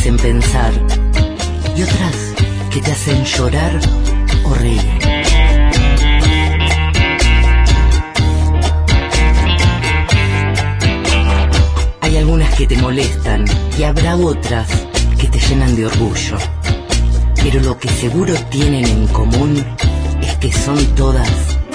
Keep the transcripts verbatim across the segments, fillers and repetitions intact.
hacen pensar y otras que te hacen llorar o reír. Hay algunas que te molestan y habrá otras que te llenan de orgullo. Pero lo que seguro tienen en común es que son todas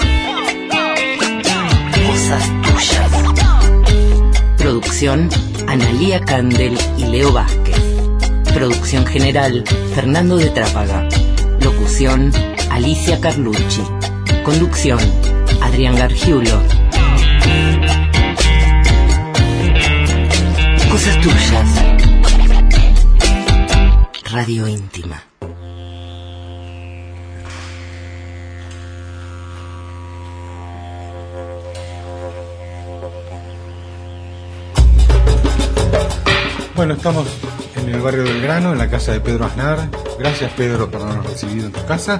cosas tuyas. Producción, Analía Candel y Leo Vázquez. Producción general, Fernando de Trápaga. Locución, Alicia Carlucci. Conducción, Adrián Gargiulo. Cosas tuyas. Radio íntima. Bueno, estamos en el barrio del Grano, en la casa de Pedro Aznar. Gracias, Pedro, por habernos recibido en tu casa.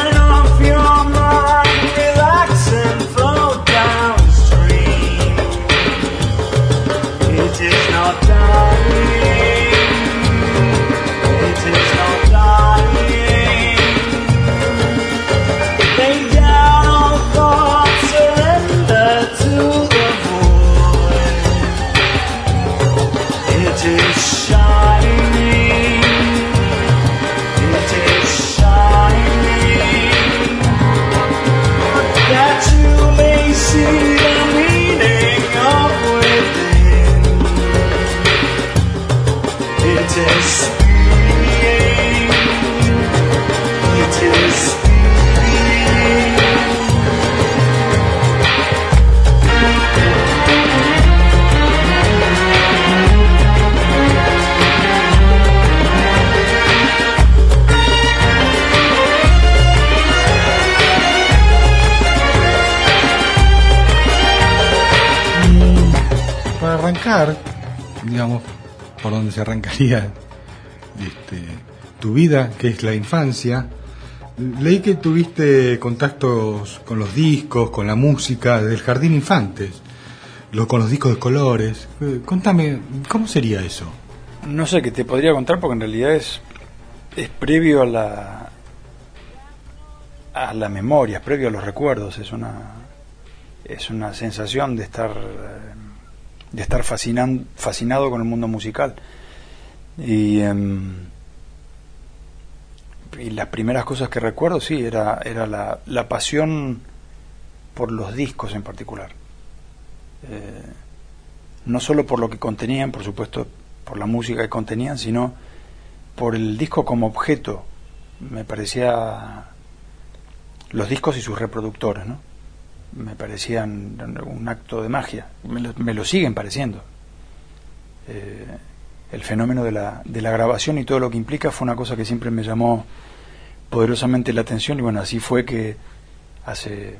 Arrancar, digamos, por donde se arrancaría este, tu vida, que es la infancia. Leí que tuviste contactos con los discos, con la música del Jardín Infantes, lo, con los discos de colores. Eh, contame, ¿cómo sería eso? No sé qué te podría contar, porque en realidad es es previo a la a la memoria, es previo a los recuerdos. Es una es una sensación de estar de estar fascinan, fascinado con el mundo musical. Y, um, y las primeras cosas que recuerdo, sí, era, era la, la pasión por los discos en particular. Eh, no solo por lo que contenían, por supuesto, por la música que contenían, sino por el disco como objeto. Me parecía los discos y sus reproductores, ¿no? Me parecían un acto de magia, me lo, me lo siguen pareciendo. Eh, el fenómeno de la, de la grabación y todo lo que implica fue una cosa que siempre me llamó poderosamente la atención, y bueno, así fue que hace,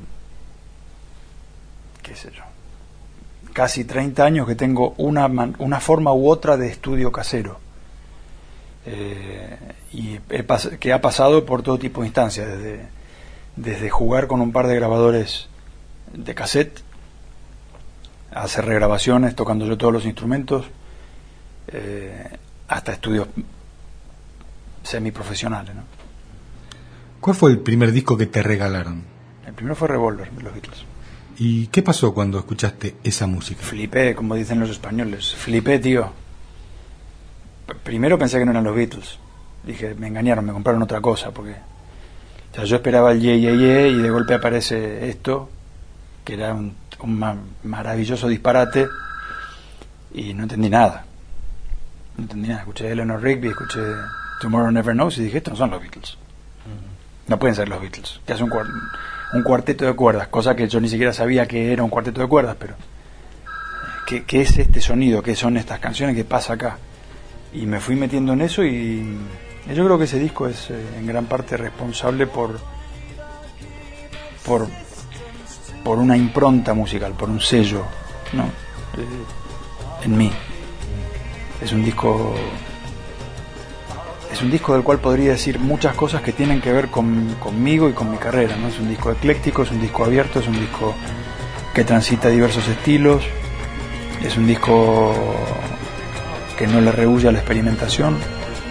qué sé yo, casi treinta años que tengo una, una forma u otra de estudio casero, eh, y he pas- que ha pasado por todo tipo de instancias, desde, desde jugar con un par de grabadores de cassette, hacer regrabaciones tocando yo todos los instrumentos, eh, hasta estudios semiprofesionales, ¿no? ¿Cuál fue el primer disco que te regalaron? El primero fue Revolver, de los Beatles. ¿Y qué pasó cuando escuchaste esa música? Flipé, como dicen los españoles. Flipé, tío. P- primero pensé que no eran los Beatles. Dije, me engañaron, me compraron otra cosa, porque o sea, yo esperaba el ye, ye, ye, y de golpe aparece esto, que era un, un ma- maravilloso disparate, y no entendí nada. No entendí nada. Escuché Eleanor Rigby, escuché Tomorrow Never Knows, y dije, estos no son los Beatles. No pueden ser los Beatles. Que hace un, cuart- un cuarteto de cuerdas, cosa que yo ni siquiera sabía que era un cuarteto de cuerdas, pero ¿qué, qué es este sonido? ¿Qué son estas canciones? ¿Qué pasa acá? Y me fui metiendo en eso, y yo creo que ese disco es eh, en gran parte responsable por por por una impronta musical, por un sello, ¿no? Eh, en mí. Es un disco es un disco del cual podría decir muchas cosas que tienen que ver con, conmigo y con mi carrera, ¿no? Es un disco ecléctico, es un disco abierto, es un disco que transita diversos estilos, es un disco que no le rehúye a la experimentación,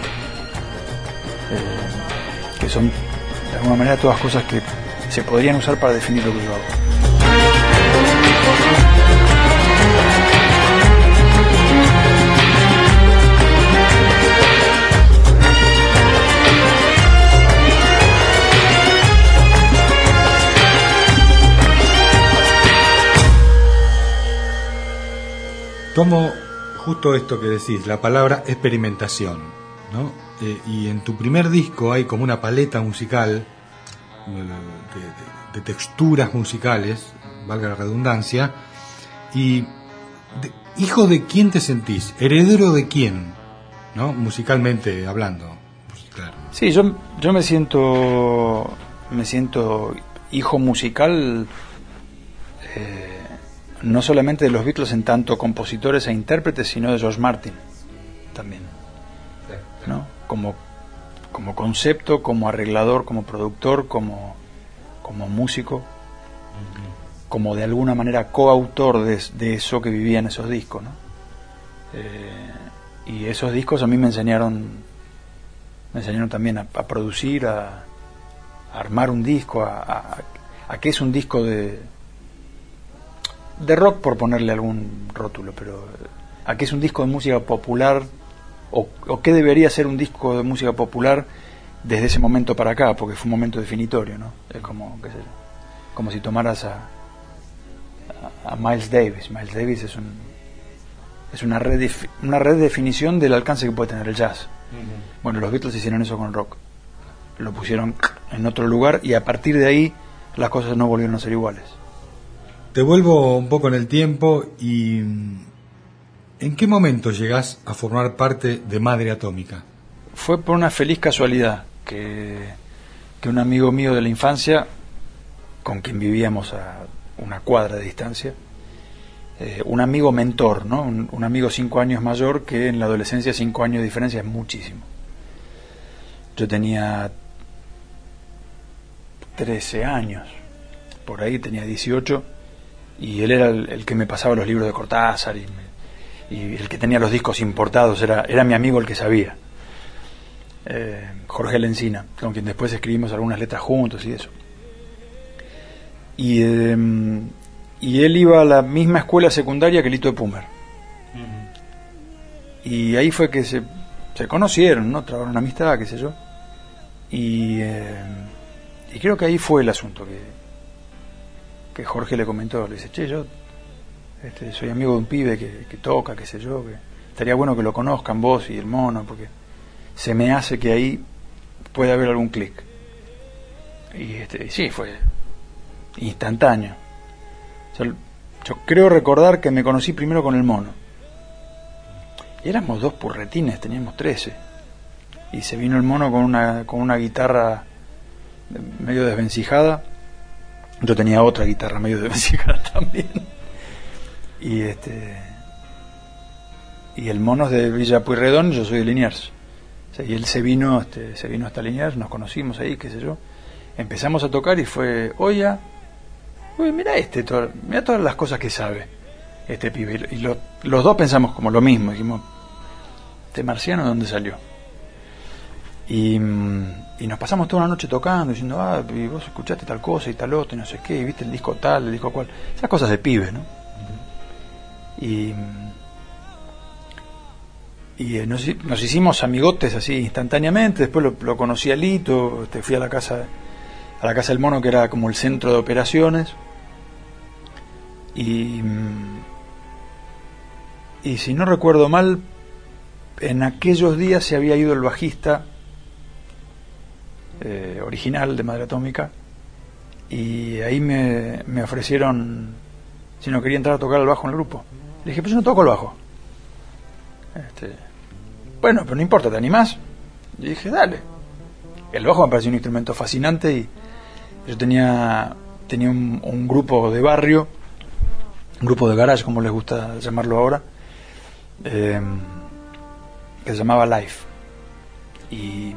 eh, que son de alguna manera todas cosas que se podrían usar para definir lo que yo hago. Tomo justo esto que decís, la palabra experimentación, ¿no? Eh, y en tu primer disco hay como una paleta musical de, de, de texturas musicales, valga la redundancia, y de, hijo de quién te sentís, heredero de quién, ¿no? Musicalmente hablando, pues, claro. Sí, yo, yo me siento me siento hijo musical, eh, no solamente de los Beatles en tanto compositores e intérpretes, sino de George Martin también, ¿no? Como, como concepto, como arreglador, como productor, como, como músico, uh-huh. como de alguna manera coautor de, de eso que vivía en esos discos, ¿no? Eh, y esos discos a mí me enseñaron me enseñaron también a, a producir, a, a armar un disco, a, a, a qué es un disco de de rock, por ponerle algún rótulo, pero ¿a qué es un disco de música popular? O, o qué debería ser un disco de música popular desde ese momento para acá, porque fue un momento definitorio, ¿no? Es como, qué sé yo, como si tomaras a, a, a Miles Davis. Miles Davis es un es una red una red de definición del alcance que puede tener el jazz. Uh-huh. Bueno, los Beatles hicieron eso con el rock, lo pusieron en otro lugar y a partir de ahí las cosas no volvieron a ser iguales. Te vuelvo un poco en el tiempo y ¿en qué momento llegás a formar parte de Madre Atómica? Fue por una feliz casualidad que, que un amigo mío de la infancia, con quien vivíamos a una cuadra de distancia, eh, un amigo mentor, ¿no? Un, un amigo cinco años mayor, que en la adolescencia cinco años de diferencia es muchísimo. Yo tenía trece años, por ahí tenía dieciocho, y él era el, el que me pasaba los libros de Cortázar y, me, y el que tenía los discos importados, era, era mi amigo el que sabía, eh, Jorge Lencina, con quien después escribimos algunas letras juntos y eso. Y, eh, y él iba a la misma escuela secundaria que Lito de Pumer. Uh-huh. Y ahí fue que se, se conocieron, ¿no? Trabaron una amistad, qué sé yo. Y, eh, y creo que ahí fue el asunto que que Jorge le comentó, le dice, che, yo este, soy amigo de un pibe que, que toca, qué sé yo, que estaría bueno que lo conozcan vos y el mono, porque se me hace que ahí puede haber algún clic. Y, este, y sí, fue instantáneo. O sea, yo creo recordar que me conocí primero con el mono. Y éramos dos purretines, teníamos trece. Y se vino el mono con una, con una guitarra medio desvencijada. Yo tenía otra guitarra medio desvencijada también. Y este y el mono es de Villa Pueyrredón, yo soy de Liniers. O sea, y él se vino, este, se vino hasta Liniers, nos conocimos ahí, qué sé yo. Empezamos a tocar y fue, oye, uy, mira este, to- mira todas las cosas que sabe este pibe. Y lo, los dos pensamos como lo mismo, dijimos, ¿este marciano de dónde salió? Y, y nos pasamos toda la noche tocando, diciendo, ah, y vos escuchaste tal cosa y tal otra, y no sé qué, y viste el disco tal, el disco cual, esas cosas de pibes, ¿no? Uh-huh. Y, y nos, nos hicimos amigotes así instantáneamente. Después lo, lo conocí a Lito, este, fui a la casa a la casa del mono, que era como el centro de operaciones, y y si no recuerdo mal, en aquellos días se había ido el bajista Eh, original de Madre Atómica, y ahí me, me ofrecieron si no quería entrar a tocar el bajo en el grupo. Le dije, pues yo no toco el bajo. Este, bueno, pero no importa, ¿te animás? Y dije, dale. El bajo me pareció un instrumento fascinante, y yo tenía tenía un, un grupo de barrio, un grupo de garage, como les gusta llamarlo ahora, eh, que se llamaba Life. Y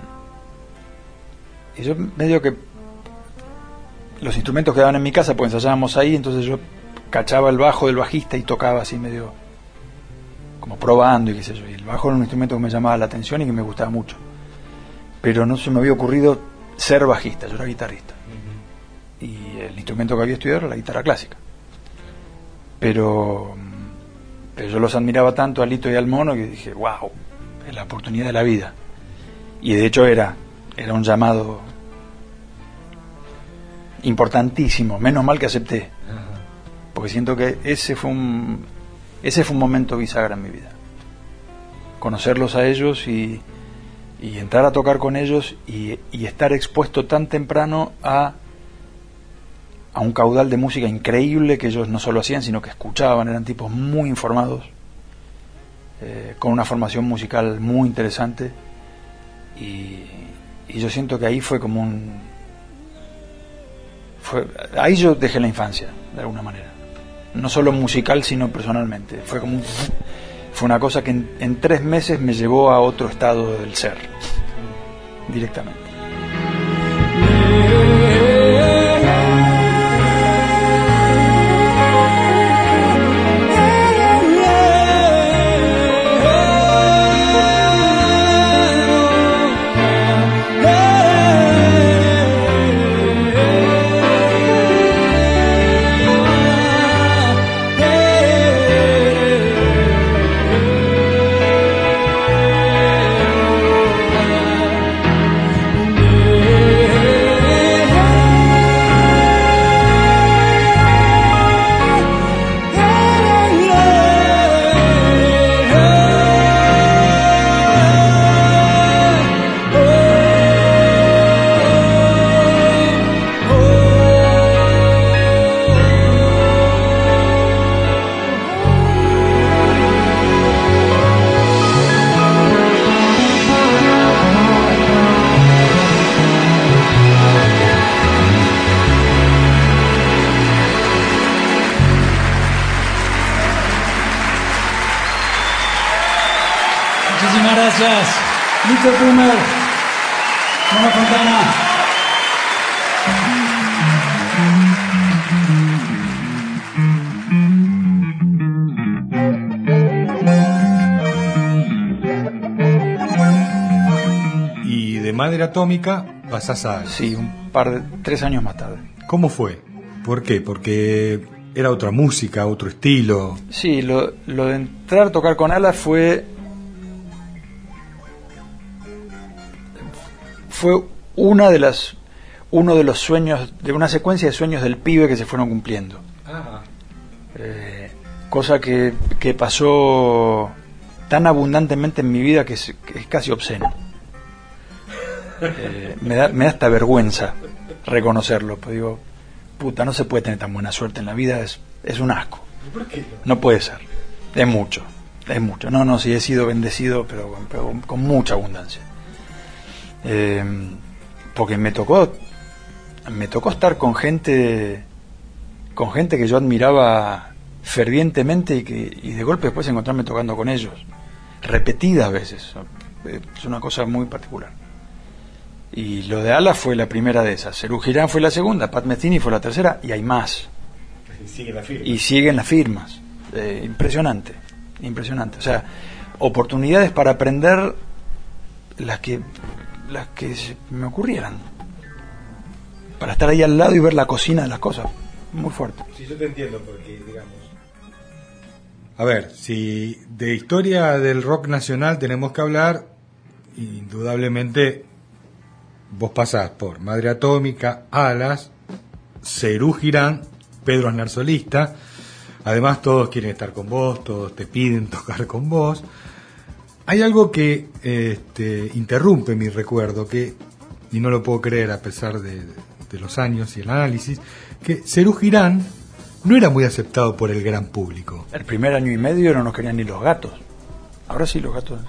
Y yo medio que los instrumentos quedaban en mi casa, pues ensayábamos ahí, entonces yo cachaba el bajo del bajista y tocaba así medio como probando y qué sé yo. Y el bajo era un instrumento que me llamaba la atención y que me gustaba mucho. pero no se me había ocurrido ser bajista, yo era guitarrista. Uh-huh. Y el instrumento que había estudiado era la guitarra clásica. Pero, pero yo los admiraba tanto a Lito y al Mono que dije, wow, es la oportunidad de la vida. Y de hecho era, era un llamado importantísimo, menos mal que acepté. Uh-huh. Porque siento que ese fue un, ese fue un momento bisagra en mi vida. Conocerlos a ellos y, y entrar a tocar con ellos y, y estar expuesto tan temprano a, a un caudal de música increíble que ellos no solo hacían, sino que escuchaban, eran tipos muy informados, eh, con una formación musical muy interesante, y, y yo siento que ahí fue como un... Fue, ahí yo dejé la infancia, de alguna manera. No solo musical, sino personalmente. Fue como un... Fue una cosa que en, en tres meses me llevó a otro estado del ser, directamente. Muchísimas gracias, Lito Kummer, Mono Fontana. Y de Madre Atómica pasás a... Sí, un par de... tres años más tarde. ¿Cómo fue? ¿Por qué? Porque era otra música, otro estilo. Sí, lo, lo de entrar a tocar con Alas fue... fue una de las uno de los sueños, de una secuencia de sueños del pibe que se fueron cumpliendo. Ah. Eh, cosa que, que pasó tan abundantemente en mi vida que es, que es casi obsceno. Eh, me da me da hasta vergüenza reconocerlo, pero digo, puta, no se puede tener tan buena suerte en la vida, es, es un asco. ¿Por qué? No puede ser, es mucho, es mucho. No, no, sí he sido bendecido, pero, pero con, con mucha abundancia. Eh, porque me tocó me tocó estar con gente con gente que yo admiraba fervientemente y que y de golpe después encontrarme tocando con ellos repetidas veces. Es una cosa muy particular. Y lo de Alas fue la primera de esas, Serú Girán fue la segunda, Pat Metheny fue la tercera, y hay más. Y siguen las firmas. Y siguen las firmas. Eh, impresionante, impresionante. O sea, oportunidades para aprender las que las que me ocurrieran, para estar ahí al lado y ver la cocina de las cosas. Muy fuerte. Sí, yo te entiendo, porque digamos, a ver, si de historia del rock nacional tenemos que hablar, indudablemente vos pasás por Madre Atómica, Alas, Serú Girán, Pedro Aznar solista. Además todos quieren estar con vos, todos te piden tocar con vos. Hay algo que este, interrumpe mi recuerdo, que, y no lo puedo creer a pesar de, de los años y el análisis, que Serú Girán no era muy aceptado por el gran público. El primer año y medio no nos querían ni los gatos. Ahora sí los gatos.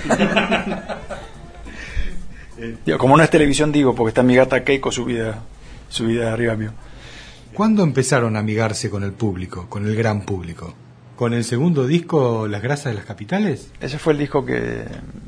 Digo, como no es televisión, digo, porque está mi gata Keiko subida, subida arriba mío. ¿Cuándo empezaron a amigarse con el público, con el gran público? ¿Con el segundo disco, Las Grasas de las Capitales? Ese fue el disco que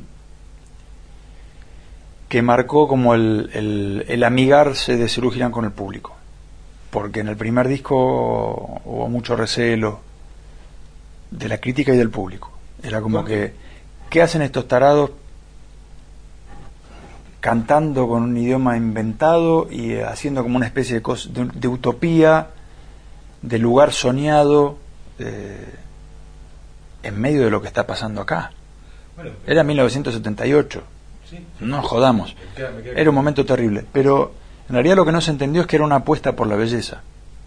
que marcó como el, el, el amigarse de Serú Girán con el público. Porque en el primer disco hubo mucho recelo de la crítica y del público. Era como que, ¿qué hacen estos tarados cantando con un idioma inventado y eh, haciendo como una especie de, cosa, de, de utopía, de lugar soñado, eh, en medio de lo que está pasando acá. Bueno, era mil novecientos setenta y ocho, sí, no jodamos, me queda, me queda era un momento terrible, pero en realidad lo que no se entendió es que era una apuesta por la belleza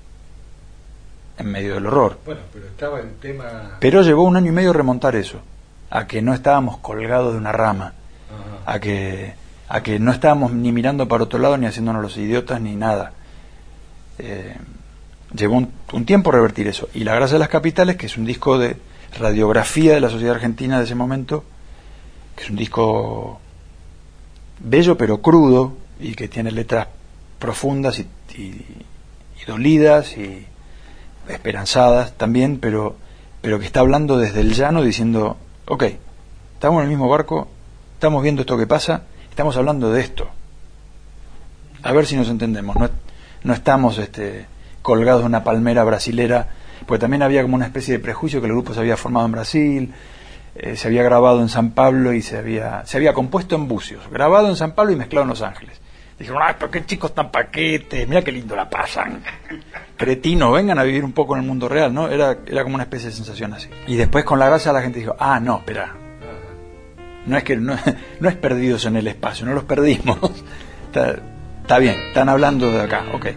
en medio del horror. Bueno, pero estaba el tema... Pero llevó un año y medio remontar eso, a que no estábamos colgados de una rama, ajá, a que a que no estábamos ni mirando para otro lado, ni haciéndonos los idiotas, ni nada. Eh, llevó un, un tiempo revertir eso. Y La Grasa de las Capitales, que es un disco de radiografía de la sociedad argentina de ese momento, que es un disco bello pero crudo, y que tiene letras profundas y, y, y dolidas y esperanzadas también, pero, pero que está hablando desde el llano, diciendo, ok, estamos en el mismo barco, estamos viendo esto que pasa, estamos hablando de esto, a ver si nos entendemos, no, no estamos este, colgados de una palmera brasilera, porque también había como una especie de prejuicio que el grupo se había formado en Brasil, eh, se había grabado en San Pablo y se había, se había compuesto en Bucios, grabado en San Pablo y mezclado en Los Ángeles. Dijeron, ay, pero qué chicos tan paquetes, mira qué lindo la pasan. Cretino, vengan a vivir un poco en el mundo real, ¿no? Era, era como una especie de sensación así. Y después con La Grasa la gente dijo, ah, no, espera. No es que no, no es perdidos en el espacio, no los perdimos. Está, está bien, están hablando de acá, ok.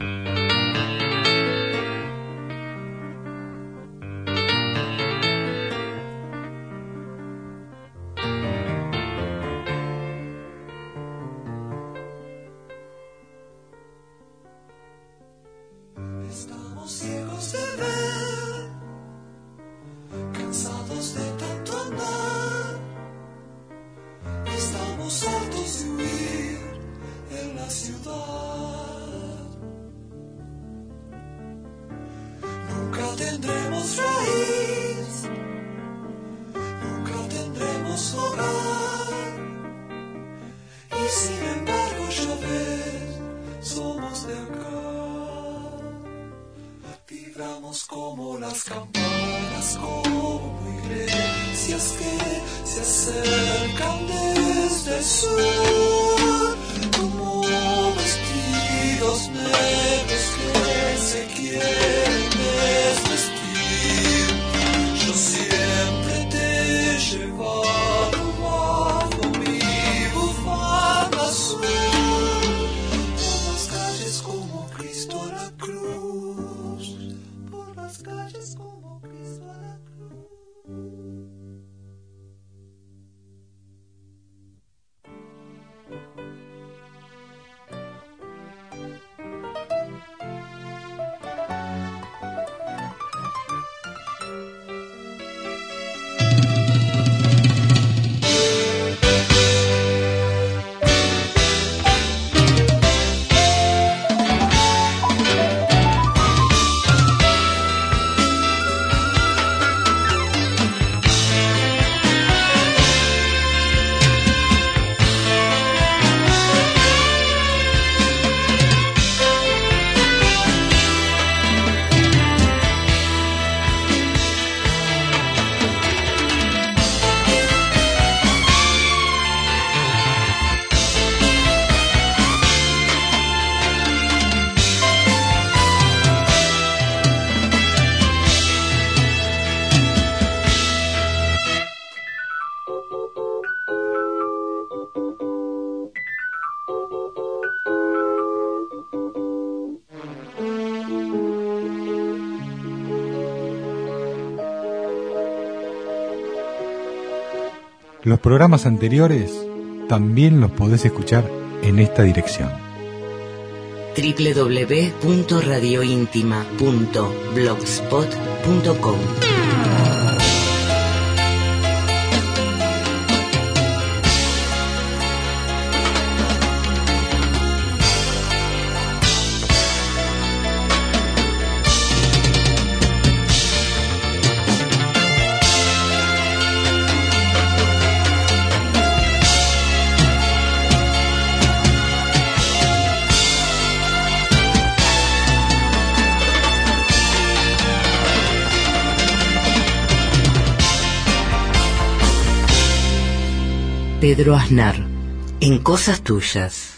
Los programas anteriores también los podés escuchar en esta dirección: doble u doble u doble u punto radio íntima punto blogspot punto com. Pedro Aznar, En Cosas Tuyas.